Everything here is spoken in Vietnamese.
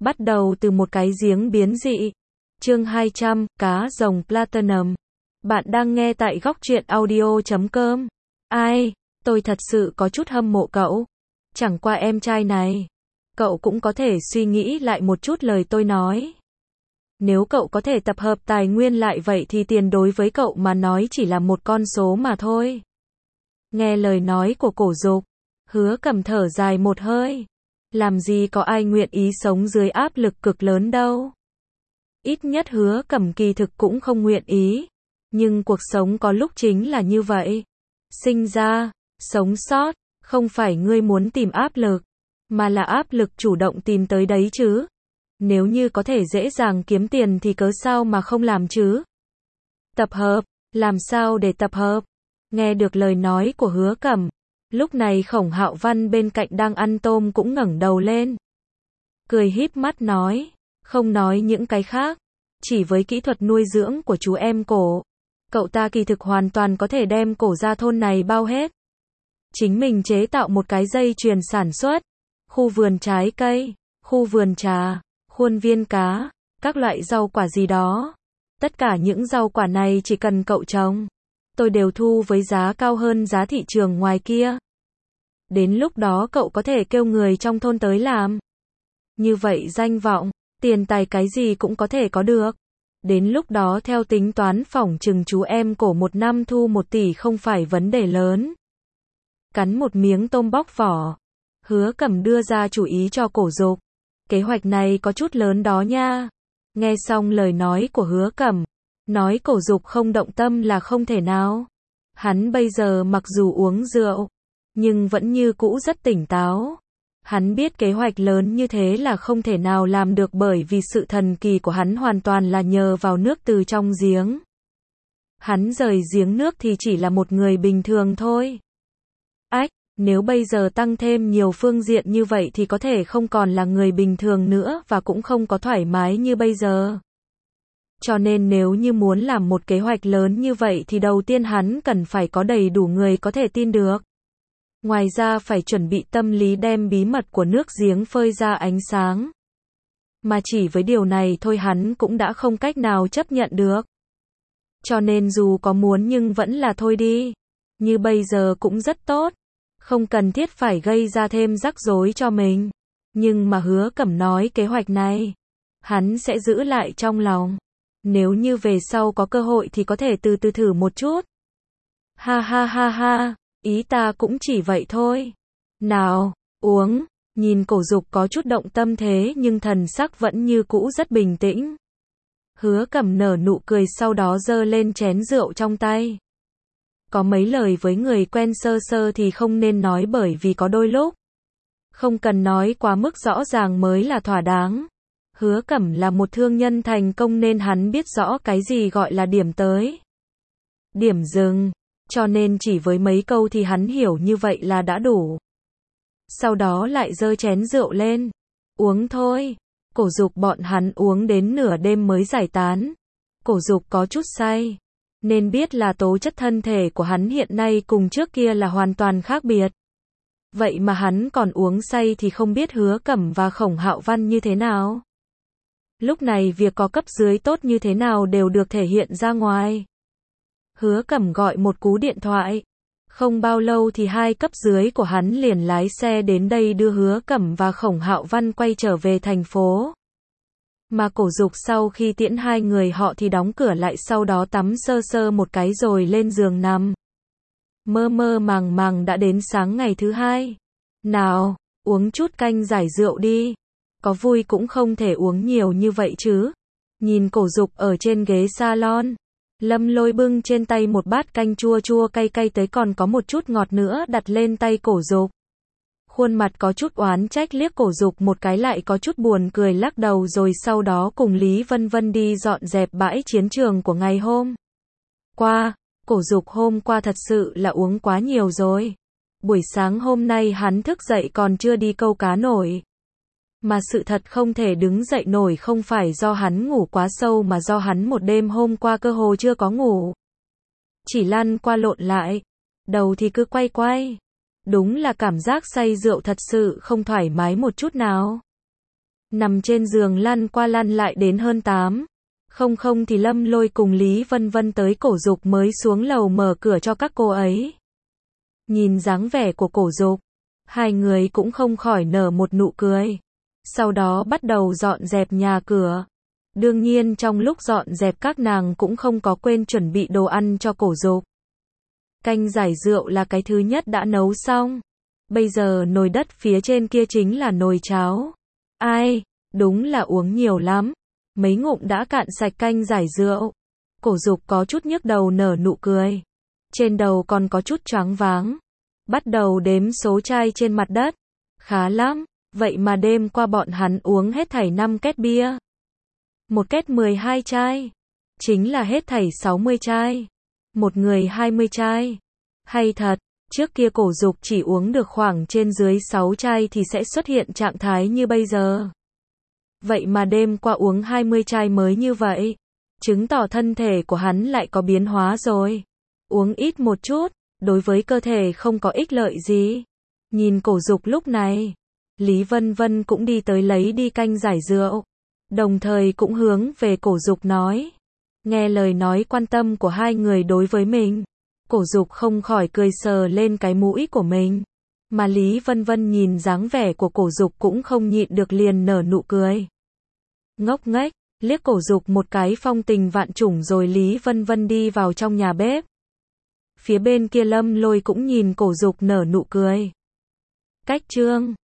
Bắt đầu từ một cái giếng biến dị. Chương 200, cá rồng Platinum. Bạn đang nghe tại góc truyện audio.com. Ai, tôi thật sự có chút hâm mộ cậu. Chẳng qua em trai này, cậu cũng có thể suy nghĩ lại một chút lời tôi nói. Nếu cậu có thể tập hợp tài nguyên lại vậy thì tiền đối với cậu mà nói chỉ là một con số mà thôi. Nghe lời nói của Cổ Dục, Hứa Cẩm thở dài một hơi. Làm gì có ai nguyện ý sống dưới áp lực cực lớn đâu. Ít nhất Hứa Cẩm kỳ thực cũng không nguyện ý. Nhưng cuộc sống có lúc chính là như vậy. Sinh ra, sống sót, không phải ngươi muốn tìm áp lực, mà là áp lực chủ động tìm tới đấy chứ. Nếu như có thể dễ dàng kiếm tiền thì cớ sao mà không làm chứ? Tập hợp, làm sao để tập hợp? Nghe được lời nói của Hứa Cẩm, lúc này Khổng Hạo Văn bên cạnh đang ăn tôm cũng ngẩng đầu lên. Cười híp mắt nói, không nói những cái khác, chỉ với kỹ thuật nuôi dưỡng của chú em Cổ, cậu ta kỳ thực hoàn toàn có thể đem Cổ gia thôn này bao hết. Chính mình chế tạo một cái dây chuyền sản xuất, khu vườn trái cây, khu vườn trà, khuôn viên cá, các loại rau quả gì đó. Tất cả những rau quả này chỉ cần cậu trồng, tôi đều thu với giá cao hơn giá thị trường ngoài kia. Đến lúc đó cậu có thể kêu người trong thôn tới làm. Như vậy danh vọng, tiền tài cái gì cũng có thể có được. Đến lúc đó theo tính toán phỏng chừng chú em Cổ một năm thu 1 tỷ không phải vấn đề lớn. Cắn một miếng tôm bóc vỏ, Hứa Cẩm đưa ra chủ ý cho Cổ Dục. Kế hoạch này có chút lớn đó nha. Nghe xong lời nói của Hứa Cẩm, nói Cổ Dục không động tâm là không thể nào. Hắn bây giờ mặc dù uống rượu, nhưng vẫn như cũ rất tỉnh táo. Hắn biết kế hoạch lớn như thế là không thể nào làm được bởi vì sự thần kỳ của hắn hoàn toàn là nhờ vào nước từ trong giếng. Hắn rời giếng nước thì chỉ là một người bình thường thôi. Ách, nếu bây giờ tăng thêm nhiều phương diện như vậy thì có thể không còn là người bình thường nữa và cũng không có thoải mái như bây giờ. Cho nên nếu như muốn làm một kế hoạch lớn như vậy thì đầu tiên hắn cần phải có đầy đủ người có thể tin được. Ngoài ra phải chuẩn bị tâm lý đem bí mật của nước giếng phơi ra ánh sáng. Mà chỉ với điều này thôi hắn cũng đã không cách nào chấp nhận được. Cho nên dù có muốn nhưng vẫn là thôi đi. Như bây giờ cũng rất tốt. Không cần thiết phải gây ra thêm rắc rối cho mình. Nhưng mà Hứa Cẩm nói kế hoạch này, hắn sẽ giữ lại trong lòng. Nếu như về sau có cơ hội thì có thể từ từ thử một chút. Ha ha ha ha. Ý ta cũng chỉ vậy thôi. Nào, uống. Nhìn Cổ Dục có chút động tâm thế nhưng thần sắc vẫn như cũ rất bình tĩnh. Hứa Cẩm nở nụ cười sau đó giơ lên chén rượu trong tay. Có mấy lời với người quen sơ sơ thì không nên nói bởi vì có đôi lúc không cần nói quá mức rõ ràng mới là thỏa đáng. Hứa Cẩm là một thương nhân thành công nên hắn biết rõ cái gì gọi là điểm tới, điểm dừng. Cho nên chỉ với mấy câu thì hắn hiểu như vậy là đã đủ. Sau đó lại giơ chén rượu lên. Uống thôi. Cổ Dục bọn hắn uống đến nửa đêm mới giải tán. Cổ Dục có chút say, nên biết là tố chất thân thể của hắn hiện nay cùng trước kia là hoàn toàn khác biệt. Vậy mà hắn còn uống say thì không biết Hứa Cẩm và Khổng Hạo Văn như thế nào. Lúc này việc có cấp dưới tốt như thế nào đều được thể hiện ra ngoài. Hứa Cẩm gọi một cú điện thoại. Không bao lâu thì hai cấp dưới của hắn liền lái xe đến đây đưa Hứa Cẩm và Khổng Hạo Văn quay trở về thành phố. Mà Cổ Dục sau khi tiễn hai người họ thì đóng cửa lại sau đó tắm sơ sơ một cái rồi lên giường nằm. Mơ mơ màng màng đã đến sáng ngày thứ hai. Nào, uống chút canh giải rượu đi. Có vui cũng không thể uống nhiều như vậy chứ. Nhìn Cổ Dục ở trên ghế salon. Lâm Lôi bưng trên tay một bát canh chua chua cay cay tới còn có một chút ngọt nữa đặt lên tay Cổ Dục. Khuôn mặt có chút oán trách liếc Cổ Dục một cái lại có chút buồn cười lắc đầu rồi sau đó cùng Lý Vân Vân đi dọn dẹp bãi chiến trường của ngày hôm qua. Cổ Dục hôm qua thật sự là uống quá nhiều rồi. Buổi sáng hôm nay hắn thức dậy còn chưa đi câu cá nổi. Mà sự thật không thể đứng dậy nổi không phải do hắn ngủ quá sâu mà do hắn một đêm hôm qua cơ hồ chưa có ngủ. Chỉ lăn qua lộn lại, đầu thì cứ quay quay. Đúng là cảm giác say rượu thật sự không thoải mái một chút nào. Nằm trên giường lăn qua lăn lại đến hơn 8. Không thì Lâm Lôi cùng Lý Vân Vân tới Cổ Dục mới xuống lầu mở cửa cho các cô ấy. Nhìn dáng vẻ của Cổ Dục, hai người cũng không khỏi nở một nụ cười. Sau đó bắt đầu dọn dẹp nhà cửa. Đương nhiên trong lúc dọn dẹp các nàng cũng không có quên chuẩn bị đồ ăn cho Cổ Dục. Canh giải rượu là cái thứ nhất đã nấu xong. Bây giờ nồi đất phía trên kia chính là nồi cháo. Ai, đúng là uống nhiều lắm. Mấy ngụm đã cạn sạch canh giải rượu. Cổ Dục có chút nhức đầu nở nụ cười. Trên đầu còn có chút choáng váng. Bắt đầu đếm số chai trên mặt đất. Khá lắm, vậy mà đêm qua bọn hắn uống hết thảy 5 két bia. Một két 12 chai. Chính là hết thảy 60 chai. Một người 20 chai. Hay thật, trước kia Cổ Dục chỉ uống được khoảng trên dưới 6 chai thì sẽ xuất hiện trạng thái như bây giờ. Vậy mà đêm qua uống 20 chai mới như vậy. Chứng tỏ thân thể của hắn lại có biến hóa rồi. Uống ít một chút, đối với cơ thể không có ích lợi gì. Nhìn Cổ Dục lúc này, Lý Vân Vân cũng đi tới lấy đi canh giải rượu. Đồng thời cũng hướng về Cổ Dục nói. Nghe lời nói quan tâm của hai người đối với mình. Cổ Dục không khỏi cười sờ lên cái mũi của mình. Mà Lý Vân Vân nhìn dáng vẻ của Cổ Dục cũng không nhịn được liền nở nụ cười. Ngốc nghếch, liếc Cổ Dục một cái phong tình vạn trùng rồi Lý Vân Vân đi vào trong nhà bếp. Phía bên kia Lâm Lôi cũng nhìn Cổ Dục nở nụ cười. Cách chương